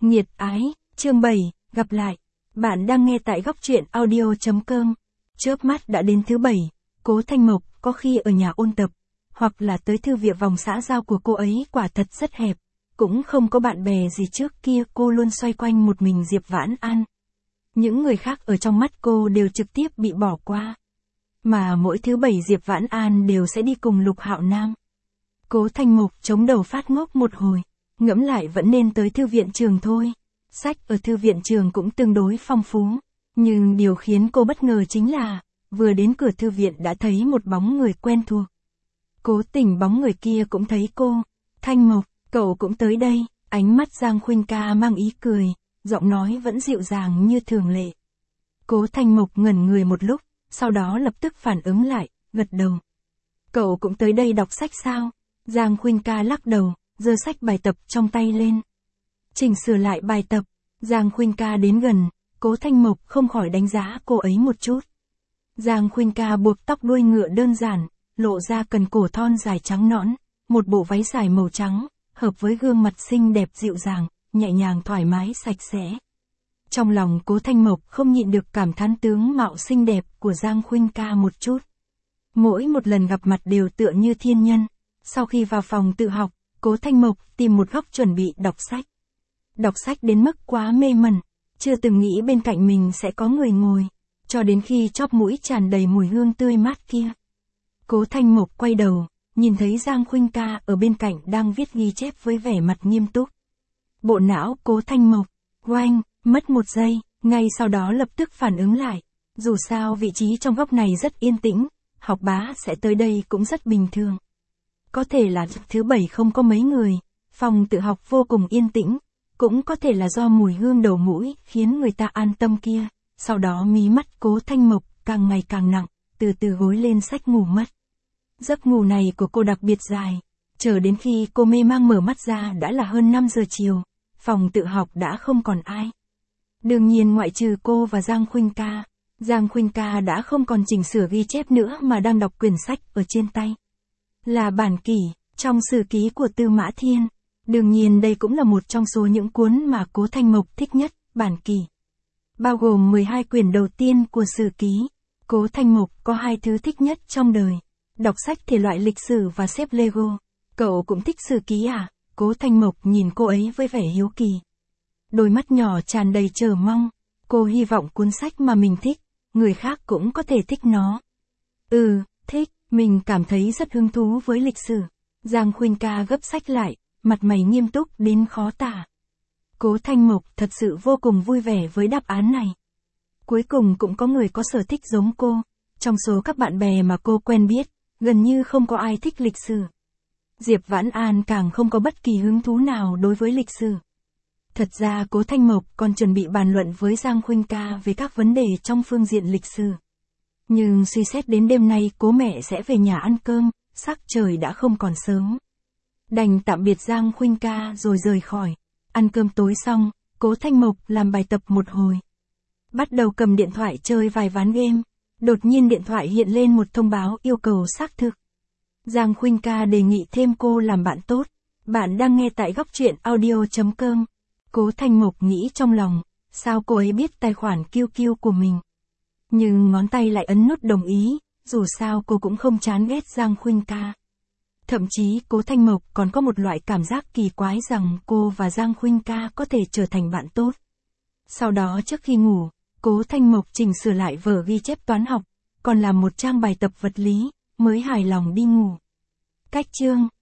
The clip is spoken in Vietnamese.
Nghiệt ái, chương 7, gặp lại. Bạn đang nghe tại góc truyện audio.com. Chớp mắt đã đến thứ 7, Cố Thanh Mộc có khi ở nhà ôn tập, hoặc là tới thư viện vòng xã giao của cô ấy quả thật rất hẹp, cũng không có bạn bè gì trước kia cô luôn xoay quanh một mình Diệp Vãn An. Những người khác ở trong mắt cô đều trực tiếp bị bỏ qua. Mà mỗi thứ 7 Diệp Vãn An đều sẽ đi cùng Lục Hạo Nam. Cố Thanh Mộc chống đầu phát ngốc một hồi, ngẫm lại vẫn nên tới thư viện trường thôi. Sách ở thư viện trường cũng tương đối phong phú, nhưng điều khiến cô bất ngờ chính là, vừa đến cửa thư viện đã thấy một bóng người quen thuộc. Cố Tình bóng người kia cũng thấy cô. Thanh Mộc, cậu cũng tới đây. Ánh mắt Giang Khuynh Ca mang ý cười, giọng nói vẫn dịu dàng như thường lệ. Cố Thanh Mộc ngẩn người một lúc, sau đó lập tức phản ứng lại, gật đầu. Cậu cũng tới đây đọc sách sao? Giang Khuynh Ca lắc đầu, giơ sách bài tập trong tay lên. Chỉnh sửa lại bài tập. Giang Khuynh Ca đến gần, Cố Thanh Mộc không khỏi đánh giá cô ấy một chút. Giang Khuynh Ca buộc tóc đuôi ngựa đơn giản, lộ ra cần cổ thon dài trắng nõn, một bộ váy dài màu trắng, hợp với gương mặt xinh đẹp dịu dàng, nhẹ nhàng thoải mái sạch sẽ. Trong lòng Cố Thanh Mộc không nhịn được cảm thán tướng mạo xinh đẹp của Giang Khuynh Ca một chút. Mỗi một lần gặp mặt đều tựa như thiên nhân. Sau khi vào phòng tự học, Cố Thanh Mộc tìm một góc chuẩn bị đọc sách. Đọc sách đến mức quá mê mẩn, chưa từng nghĩ bên cạnh mình sẽ có người ngồi, cho đến khi chóp mũi tràn đầy mùi hương tươi mát kia. Cố Thanh Mộc quay đầu, nhìn thấy Giang Khuynh Ca ở bên cạnh đang viết ghi chép với vẻ mặt nghiêm túc. Bộ não Cố Thanh Mộc, oanh, mất một giây, ngay sau đó lập tức phản ứng lại. Dù sao vị trí trong góc này rất yên tĩnh, học bá sẽ tới đây cũng rất bình thường. Có thể là thứ 7 không có mấy người, phòng tự học vô cùng yên tĩnh, cũng có thể là do mùi hương đầu mũi khiến người ta an tâm kia. Sau đó mí mắt Cố Thanh Mộc càng ngày càng nặng, từ từ gối lên sách ngủ mất. Giấc ngủ này của cô đặc biệt dài, chờ đến khi cô mê mang mở mắt ra đã là hơn 5 giờ chiều, phòng tự học đã không còn ai. Đương nhiên ngoại trừ cô và Giang Khuynh Ca. Giang Khuynh Ca đã không còn chỉnh sửa ghi chép nữa mà đang đọc quyển sách ở trên tay. Là bản kỷ, trong sử ký của Tư Mã Thiên. Đương nhiên đây cũng là một trong số những cuốn mà Cố Thanh Mộc thích nhất, bản kỷ. Bao gồm 12 quyển đầu tiên của sử ký. Cố Thanh Mộc có 2 thứ thích nhất trong đời. Đọc sách thể loại lịch sử và xếp Lego. Cậu cũng thích sử ký à? Cố Thanh Mộc nhìn cô ấy với vẻ hiếu kỳ. Đôi mắt nhỏ tràn đầy chờ mong. Cô hy vọng cuốn sách mà mình thích, người khác cũng có thể thích nó. Thích, mình cảm thấy rất hứng thú với lịch sử. Giang Khuynh Ca gấp sách lại, mặt mày nghiêm túc đến khó tả. Cố Thanh Mộc thật sự vô cùng vui vẻ với đáp án này. Cuối cùng cũng có người có sở thích giống cô. Trong số các bạn bè mà cô quen biết, gần như không có ai thích lịch sử. Diệp Vãn An càng không có bất kỳ hứng thú nào đối với lịch sử. Thật ra Cố Thanh Mộc còn chuẩn bị bàn luận với Giang Khuynh Ca về các vấn đề trong phương diện lịch sử. Nhưng suy xét đến đêm nay Cố mẹ sẽ về nhà ăn cơm, sắc trời đã không còn sớm. Đành tạm biệt Giang Khuynh Ca rồi rời khỏi. Ăn cơm tối xong, Cố Thanh Mộc làm bài tập một hồi. Bắt đầu cầm điện thoại chơi vài ván game. Đột nhiên điện thoại hiện lên một thông báo yêu cầu xác thực. Giang Khuynh Ca đề nghị thêm cô làm bạn tốt. Bạn đang nghe tại góc truyện audio.com. Cố Thanh Mộc nghĩ trong lòng, sao cô ấy biết tài khoản QQ của mình. Nhưng ngón tay lại ấn nút đồng ý, dù sao cô cũng không chán ghét Giang Khuynh Ca. Thậm chí Cố Thanh Mộc còn có một loại cảm giác kỳ quái rằng cô và Giang Khuynh Ca có thể trở thành bạn tốt. Sau đó trước khi ngủ, Cố Thanh Mộc chỉnh sửa lại vở ghi chép toán học, còn làm một trang bài tập vật lý, mới hài lòng đi ngủ. Cách chương